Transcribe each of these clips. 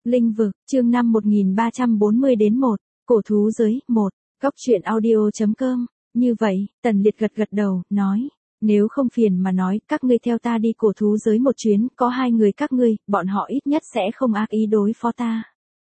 Linh vực, chương 5 1340 đến 1, cổ thú giới, 1, góc truyện audio.com. Như vậy, Tần Liệt gật gật đầu, nói, nếu không phiền mà nói, các ngươi theo ta đi cổ thú giới một chuyến, có 2 người các ngươi, bọn họ ít nhất sẽ không ác ý đối phó ta.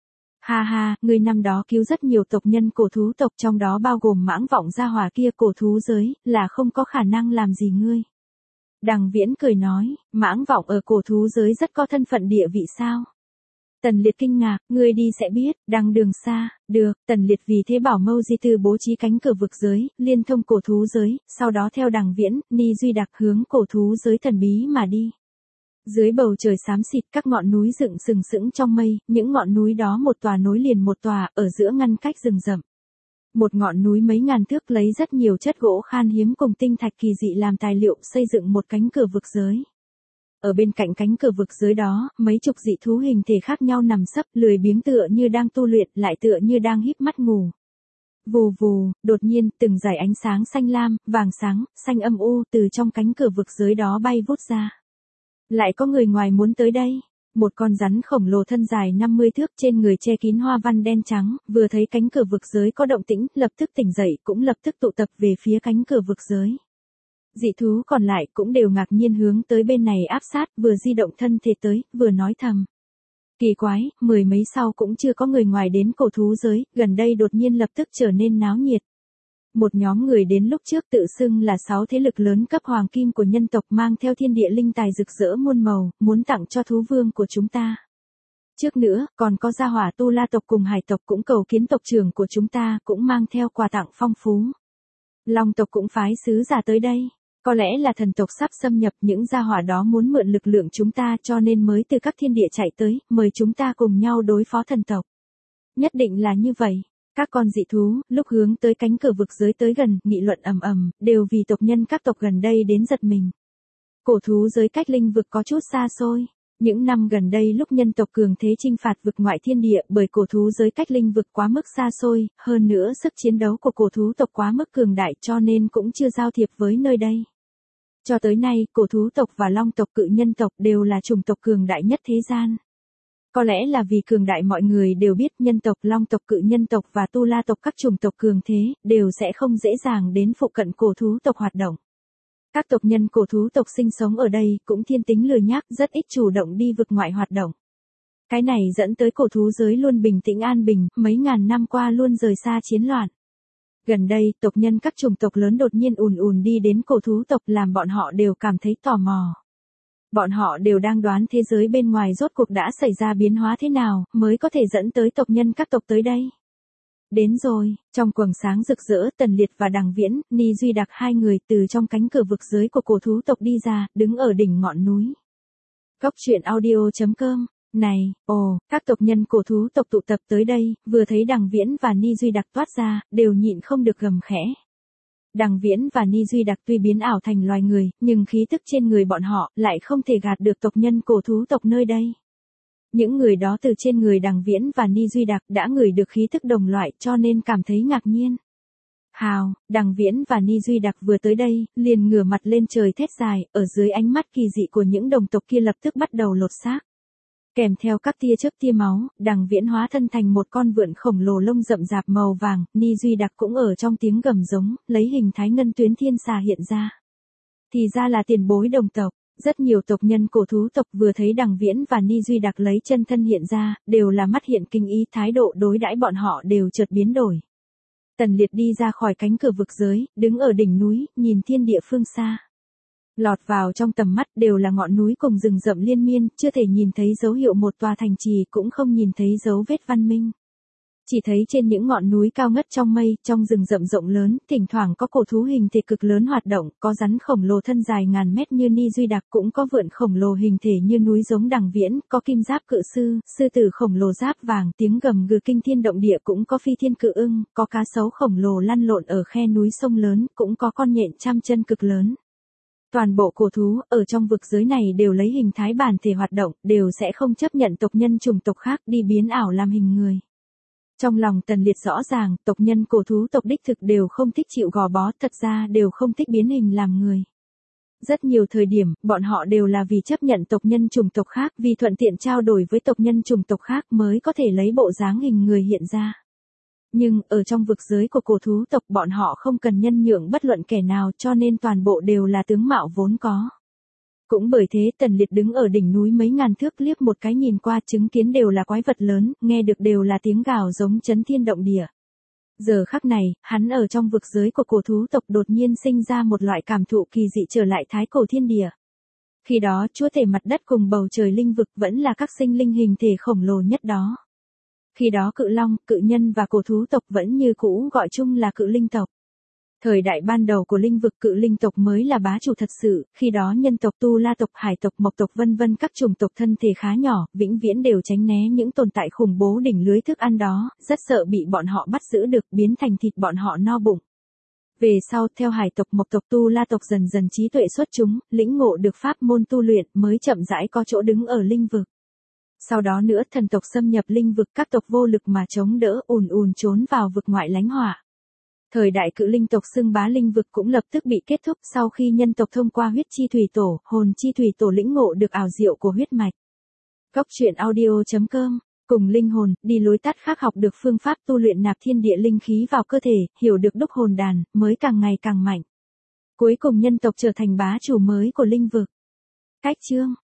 Ha ha, ngươi năm đó cứu rất nhiều tộc nhân cổ thú tộc, trong đó bao gồm Mãng Vọng gia hỏa kia, cổ thú giới, là không có khả năng làm gì ngươi. Đằng Viễn cười nói, Mãng Vọng ở cổ thú giới rất có thân phận địa vị sao? Tần Liệt kinh ngạc, ngươi đi sẽ biết, đằng đường xa, được, Tần Liệt vì thế bảo Mâu Di Tư bố trí cánh cửa vực giới, liên thông cổ thú giới, sau đó theo Đằng Viễn, Ni Duy Đặc hướng cổ thú giới thần bí mà đi. Dưới bầu trời xám xịt, các ngọn núi dựng sừng sững trong mây, những ngọn núi đó một tòa nối liền một tòa, ở giữa ngăn cách rừng rậm. Một ngọn núi mấy ngàn thước lấy rất nhiều chất gỗ khan hiếm cùng tinh thạch kỳ dị làm tài liệu xây dựng một cánh cửa vực giới. Ở bên cạnh cánh cửa vực giới đó, mấy chục dị thú hình thể khác nhau nằm sấp, lười biếng tựa như đang tu luyện, lại tựa như đang híp mắt ngủ. Vù vù, đột nhiên, từng dải ánh sáng xanh lam, vàng sáng, xanh âm u từ trong cánh cửa vực giới đó bay vút ra. Lại có người ngoài muốn tới đây. Một con rắn khổng lồ thân dài 50 thước trên người che kín hoa văn đen trắng, vừa thấy cánh cửa vực giới có động tĩnh, lập tức tỉnh dậy, cũng lập tức tụ tập về phía cánh cửa vực giới. Dị thú còn lại cũng đều ngạc nhiên hướng tới bên này áp sát, vừa di động thân thể tới, vừa nói thầm. Kỳ quái, mười mấy sau cũng chưa có người ngoài đến cổ thú giới, gần đây đột nhiên lập tức trở nên náo nhiệt. Một nhóm người đến lúc trước tự xưng là 6 thế lực lớn cấp hoàng kim của nhân tộc mang theo thiên địa linh tài rực rỡ muôn màu, muốn tặng cho thú vương của chúng ta. Trước nữa, còn có gia hỏa Tu La tộc cùng Hải tộc cũng cầu kiến tộc trưởng của chúng ta, cũng mang theo quà tặng phong phú. Long tộc cũng phái sứ giả tới đây. Có lẽ là thần tộc sắp xâm nhập, những gia hỏa đó muốn mượn lực lượng chúng ta cho nên mới từ các thiên địa chạy tới, mời chúng ta cùng nhau đối phó thần tộc. Nhất định là như vậy. Các con dị thú, lúc hướng tới cánh cửa vực giới tới gần, nghị luận ầm ầm, đều vì tộc nhân các tộc gần đây đến giật mình. Cổ thú giới cách linh vực có chút xa xôi. Những năm gần đây lúc nhân tộc cường thế chinh phạt vực ngoại thiên địa, bởi cổ thú giới cách linh vực quá mức xa xôi, hơn nữa sức chiến đấu của cổ thú tộc quá mức cường đại cho nên cũng chưa giao thiệp với nơi đây. Cho tới nay, cổ thú tộc và long tộc cự nhân tộc đều là chủng tộc cường đại nhất thế gian. Có lẽ là vì cường đại mọi người đều biết nhân tộc, long tộc, cự nhân tộc và tu la tộc các chủng tộc cường thế, đều sẽ không dễ dàng đến phụ cận cổ thú tộc hoạt động. Các tộc nhân cổ thú tộc sinh sống ở đây cũng thiên tính lười nhác, rất ít chủ động đi vực ngoại hoạt động. Cái này dẫn tới cổ thú giới luôn bình tĩnh an bình, mấy ngàn năm qua luôn rời xa chiến loạn. Gần đây, tộc nhân các chủng tộc lớn đột nhiên ùn đi đến cổ thú tộc làm bọn họ đều cảm thấy tò mò. Bọn họ đều đang đoán thế giới bên ngoài rốt cuộc đã xảy ra biến hóa thế nào, mới có thể dẫn tới tộc nhân các tộc tới đây. Đến rồi, trong quầng sáng rực rỡ, Tần Liệt và Đằng Viễn, Ni Duy Đặc 2 người từ trong cánh cửa vực giới của cổ thú tộc đi ra, đứng ở đỉnh ngọn núi. Góc truyện audio.com. Này, các tộc nhân cổ thú tộc tụ tập tới đây, vừa thấy Đằng Viễn và Ni Duy Đặc toát ra, đều nhịn không được gầm khẽ. Đằng Viễn và Ni Duy Đặc tuy biến ảo thành loài người, nhưng khí tức trên người bọn họ lại không thể gạt được tộc nhân cổ thú tộc nơi đây. Những người đó từ trên người Đằng Viễn và Ni Duy Đặc đã ngửi được khí tức đồng loại cho nên cảm thấy ngạc nhiên. Hào, Đằng Viễn và Ni Duy Đặc vừa tới đây, liền ngửa mặt lên trời thét dài, ở dưới ánh mắt kỳ dị của những đồng tộc kia lập tức bắt đầu lột xác. Kèm theo các tia chớp tia máu, Đằng Viễn hóa thân thành một con vượn khổng lồ lông rậm rạp màu vàng, Ni Duy Đặc cũng ở trong tiếng gầm giống, lấy hình thái ngân tuyến thiên xà hiện ra. Thì ra là tiền bối đồng tộc, rất nhiều tộc nhân cổ thú tộc vừa thấy Đằng Viễn và Ni Duy Đặc lấy chân thân hiện ra, đều là mắt hiện kinh ý, thái độ đối đãi bọn họ đều chợt biến đổi. Tần Liệt đi ra khỏi cánh cửa vực giới, đứng ở đỉnh núi, nhìn thiên địa phương xa. Lọt vào trong tầm mắt đều là ngọn núi cùng rừng rậm liên miên, chưa thể nhìn thấy dấu hiệu một tòa thành trì, cũng không nhìn thấy dấu vết văn minh. Chỉ thấy trên những ngọn núi cao ngất trong mây, trong rừng rậm rộng lớn, thỉnh thoảng có cổ thú hình thể cực lớn hoạt động, có rắn khổng lồ thân dài ngàn mét như Ni Duy Đặc, cũng có vượn khổng lồ hình thể như núi giống Đằng Viễn, có kim giáp cự sư, sư tử khổng lồ giáp vàng, tiếng gầm gừ kinh thiên động địa, cũng có phi thiên cự ưng, có cá sấu khổng lồ lăn lộn ở khe núi sông lớn, cũng có con nhện trăm chân cực lớn. Toàn bộ cổ thú ở trong vực giới này đều lấy hình thái bản thể hoạt động, đều sẽ không chấp nhận tộc nhân chủng tộc khác đi biến ảo làm hình người. Trong lòng Tần Liệt rõ ràng, tộc nhân cổ thú tộc đích thực đều không thích chịu gò bó, thật ra đều không thích biến hình làm người. Rất nhiều thời điểm, bọn họ đều là vì chấp nhận tộc nhân chủng tộc khác, vì thuận tiện trao đổi với tộc nhân chủng tộc khác mới có thể lấy bộ dáng hình người hiện ra. Nhưng, ở trong vực giới của cổ thú tộc bọn họ không cần nhân nhượng bất luận kẻ nào cho nên toàn bộ đều là tướng mạo vốn có. Cũng bởi thế Tần Liệt đứng ở đỉnh núi mấy ngàn thước liếc một cái nhìn qua chứng kiến đều là quái vật lớn, nghe được đều là tiếng gào giống chấn thiên động địa. Giờ khắc này, hắn ở trong vực giới của cổ thú tộc đột nhiên sinh ra một loại cảm thụ kỳ dị trở lại thái cổ thiên địa. Khi đó chúa tể mặt đất cùng bầu trời linh vực vẫn là các sinh linh hình thể khổng lồ nhất đó. Khi đó cự long, cự nhân và cổ thú tộc vẫn như cũ gọi chung là cự linh tộc. Thời đại ban đầu của linh vực cự linh tộc mới là bá chủ thật sự, khi đó nhân tộc Tu La tộc, Hải tộc, Mộc tộc vân vân các chủng tộc thân thể khá nhỏ, vĩnh viễn đều tránh né những tồn tại khủng bố đỉnh lưới thức ăn đó, rất sợ bị bọn họ bắt giữ được biến thành thịt bọn họ no bụng. Về sau, theo Hải tộc, Mộc tộc, Tu La tộc dần dần trí tuệ xuất chúng, lĩnh ngộ được pháp môn tu luyện mới chậm rãi có chỗ đứng ở linh vực. Sau đó nữa thần tộc xâm nhập linh vực các tộc vô lực mà chống đỡ ùn ùn trốn vào vực ngoại lánh hỏa. Thời đại cự linh tộc xưng bá linh vực cũng lập tức bị kết thúc sau khi nhân tộc thông qua huyết chi thủy tổ, hồn chi thủy tổ lĩnh ngộ được ảo diệu của huyết mạch. Góc truyện audio.com, cùng linh hồn, đi lối tắt khác học được phương pháp tu luyện nạp thiên địa linh khí vào cơ thể, hiểu được đúc hồn đàn, mới càng ngày càng mạnh. Cuối cùng nhân tộc trở thành bá chủ mới của linh vực. Cách chương